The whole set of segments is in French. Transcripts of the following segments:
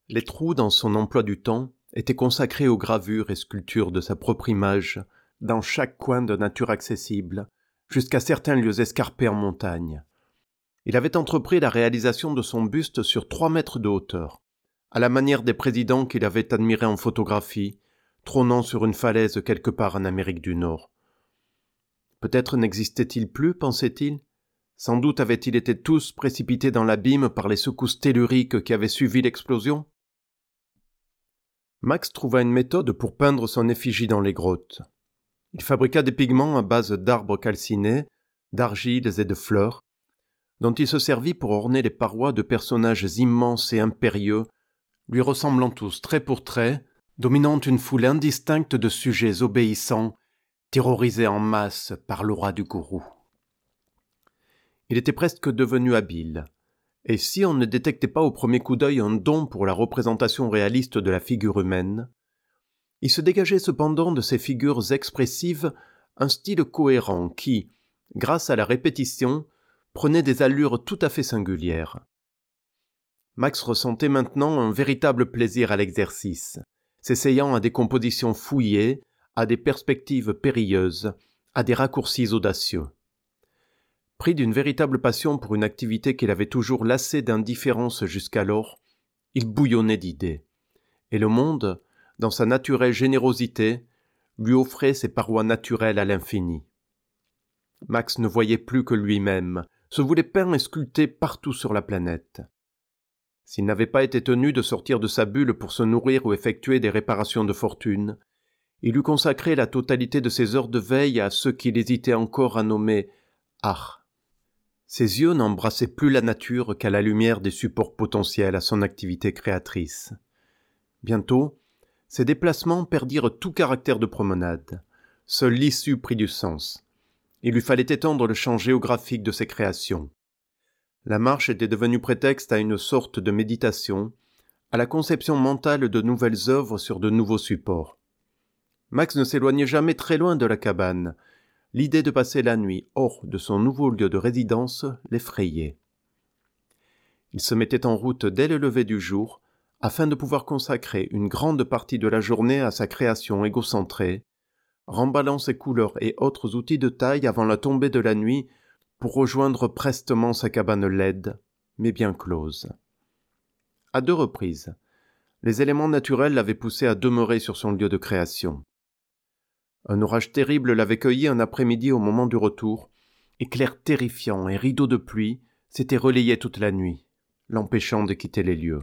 Les trous dans son emploi du temps étaient consacrés aux gravures et sculptures de sa propre image, dans chaque coin de nature accessible, jusqu'à certains lieux escarpés en montagne. Il avait entrepris la réalisation de son buste sur 3 mètres de hauteur, à la manière des présidents qu'il avait admirés en photographie, trônant sur une falaise quelque part en Amérique du Nord. Peut-être n'existait-il plus, pensait-il. Sans doute avaient-ils été tous précipités dans l'abîme par les secousses telluriques qui avaient suivi l'explosion. Max trouva une méthode pour peindre son effigie dans les grottes. Il fabriqua des pigments à base d'arbres calcinés, d'argiles et de fleurs, dont il se servit pour orner les parois de personnages immenses et impérieux, lui ressemblant tous trait pour trait, dominant une foule indistincte de sujets obéissants, terrorisés en masse par l'aura du gourou. Il était presque devenu habile, et si on ne détectait pas au premier coup d'œil un don pour la représentation réaliste de la figure humaine, il se dégageait cependant de ces figures expressives un style cohérent qui, grâce à la répétition, prenait des allures tout à fait singulières. Max ressentait maintenant un véritable plaisir à l'exercice, s'essayant à des compositions fouillées, à des perspectives périlleuses, à des raccourcis audacieux. Pris d'une véritable passion pour une activité qu'il avait toujours lassée d'indifférence jusqu'alors, il bouillonnait d'idées, et le monde, dans sa naturelle générosité, lui offrait ses parois naturelles à l'infini. Max ne voyait plus que lui-même, se voulait peint et sculpté partout sur la planète. S'il n'avait pas été tenu de sortir de sa bulle pour se nourrir ou effectuer des réparations de fortune, il eût consacré la totalité de ses heures de veille à ce qu'il hésitait encore à nommer art. Ses yeux n'embrassaient plus la nature qu'à la lumière des supports potentiels à son activité créatrice. Bientôt, ses déplacements perdirent tout caractère de promenade. Seule l'issue prit du sens. Il lui fallait étendre le champ géographique de ses créations. La marche était devenue prétexte à une sorte de méditation, à la conception mentale de nouvelles œuvres sur de nouveaux supports. Max ne s'éloignait jamais très loin de la cabane. L'idée de passer la nuit hors de son nouveau lieu de résidence l'effrayait. Il se mettait en route dès le lever du jour, afin de pouvoir consacrer une grande partie de la journée à sa création égocentrée, remballant ses couleurs et autres outils de taille avant la tombée de la nuit pour rejoindre prestement sa cabane laide, mais bien close. À 2 reprises, les éléments naturels l'avaient poussé à demeurer sur son lieu de création. Un orage terrible l'avait cueilli un après-midi au moment du retour, éclairs terrifiants et rideaux de pluie s'étaient relayés toute la nuit, l'empêchant de quitter les lieux.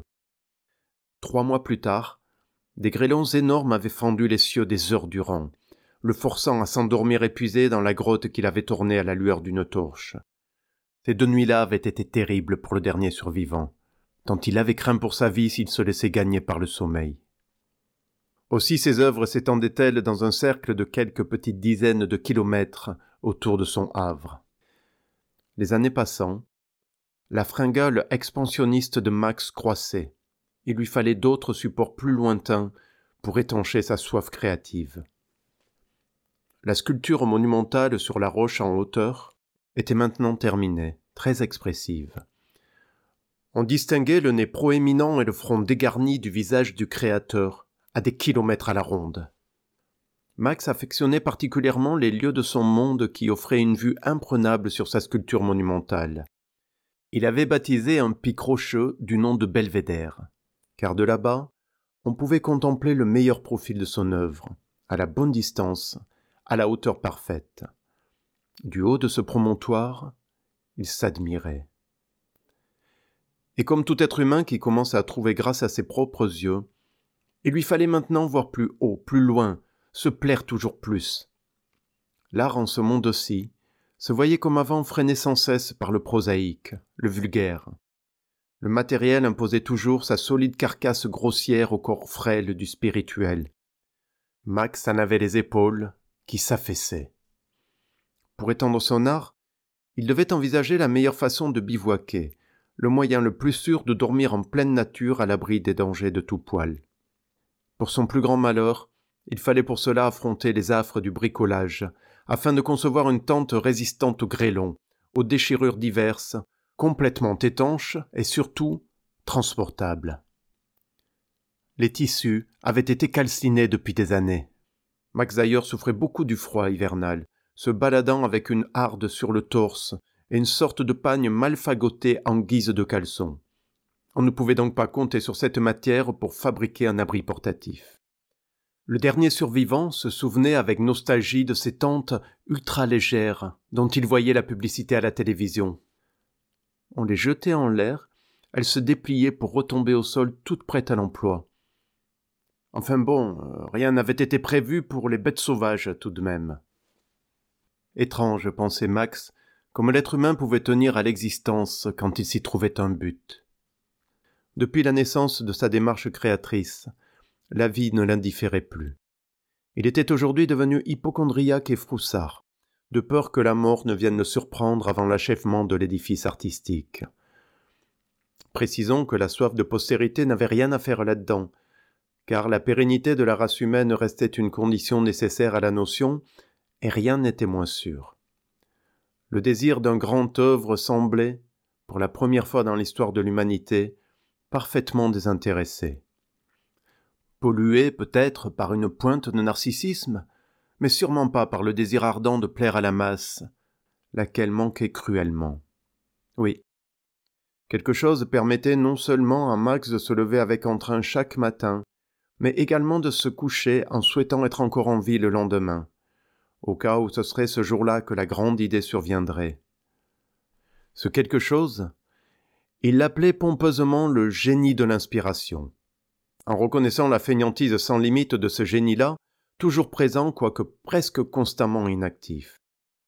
3 mois plus tard, des grêlons énormes avaient fendu les cieux des heures durant, le forçant à s'endormir épuisé dans la grotte qu'il avait ornée à la lueur d'une torche. Ces 2 nuits-là avaient été terribles pour le dernier survivant, tant il avait craint pour sa vie s'il se laissait gagner par le sommeil. Aussi ses œuvres s'étendaient-elles dans un cercle de quelques petites dizaines de kilomètres autour de son havre. Les années passant, la fringale expansionniste de Max croissait. Il lui fallait d'autres supports plus lointains pour étancher sa soif créative. La sculpture monumentale sur la roche en hauteur était maintenant terminée, très expressive. On distinguait le nez proéminent et le front dégarni du visage du créateur, à des kilomètres à la ronde. Max affectionnait particulièrement les lieux de son monde qui offraient une vue imprenable sur sa sculpture monumentale. Il avait baptisé un pic rocheux du nom de Belvédère, car de là-bas, on pouvait contempler le meilleur profil de son œuvre, à la bonne distance, à la hauteur parfaite. Du haut de ce promontoire, il s'admirait. Et comme tout être humain qui commence à trouver grâce à ses propres yeux, il lui fallait maintenant voir plus haut, plus loin, se plaire toujours plus. L'art en ce monde-ci se voyait comme avant freiné sans cesse par le prosaïque, le vulgaire. Le matériel imposait toujours sa solide carcasse grossière au corps frêle du spirituel. Max en avait les épaules qui s'affaissaient. Pour étendre son art, il devait envisager la meilleure façon de bivouaquer, le moyen le plus sûr de dormir en pleine nature à l'abri des dangers de tout poil. Pour son plus grand malheur, il fallait pour cela affronter les affres du bricolage, afin de concevoir une tente résistante aux grêlons, aux déchirures diverses, complètement étanche et surtout transportable. Les tissus avaient été calcinés depuis des années. Max d'ailleurs souffrait beaucoup du froid hivernal, se baladant avec une harde sur le torse et une sorte de pagne mal fagotée en guise de caleçon. On ne pouvait donc pas compter sur cette matière pour fabriquer un abri portatif. Le dernier survivant se souvenait avec nostalgie de ces tentes ultra-légères dont il voyait la publicité à la télévision. On les jetait en l'air, elles se dépliaient pour retomber au sol toutes prêtes à l'emploi. Enfin bon, rien n'avait été prévu pour les bêtes sauvages tout de même. Étrange, pensait Max, comme l'être humain pouvait tenir à l'existence quand il s'y trouvait un but. Depuis la naissance de sa démarche créatrice, la vie ne l'indifférait plus. Il était aujourd'hui devenu hypocondriaque et froussard, de peur que la mort ne vienne le surprendre avant l'achèvement de l'édifice artistique. Précisons que la soif de postérité n'avait rien à faire là-dedans, car la pérennité de la race humaine restait une condition nécessaire à la notion, et rien n'était moins sûr. Le désir d'un grand œuvre semblait, pour la première fois dans l'histoire de l'humanité, parfaitement désintéressé. Pollué peut-être par une pointe de narcissisme, mais sûrement pas par le désir ardent de plaire à la masse, laquelle manquait cruellement. Oui, quelque chose permettait non seulement à Max de se lever avec entrain chaque matin, mais également de se coucher en souhaitant être encore en vie le lendemain, au cas où ce serait ce jour-là que la grande idée surviendrait. Ce quelque chose, il l'appelait pompeusement le génie de l'inspiration, en reconnaissant la fainéantise sans limite de ce génie-là, toujours présent quoique presque constamment inactif.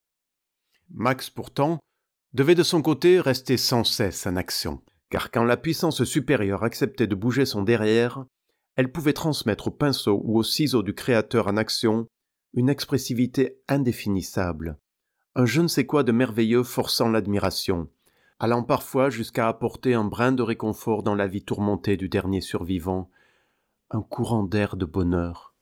Max, pourtant, devait de son côté rester sans cesse en action, car quand la puissance supérieure acceptait de bouger son derrière, elle pouvait transmettre au pinceau ou au ciseau du créateur en action une expressivité indéfinissable, un je ne sais quoi de merveilleux forçant l'admiration, allant parfois jusqu'à apporter un brin de réconfort dans la vie tourmentée du dernier survivant, un courant d'air de bonheur.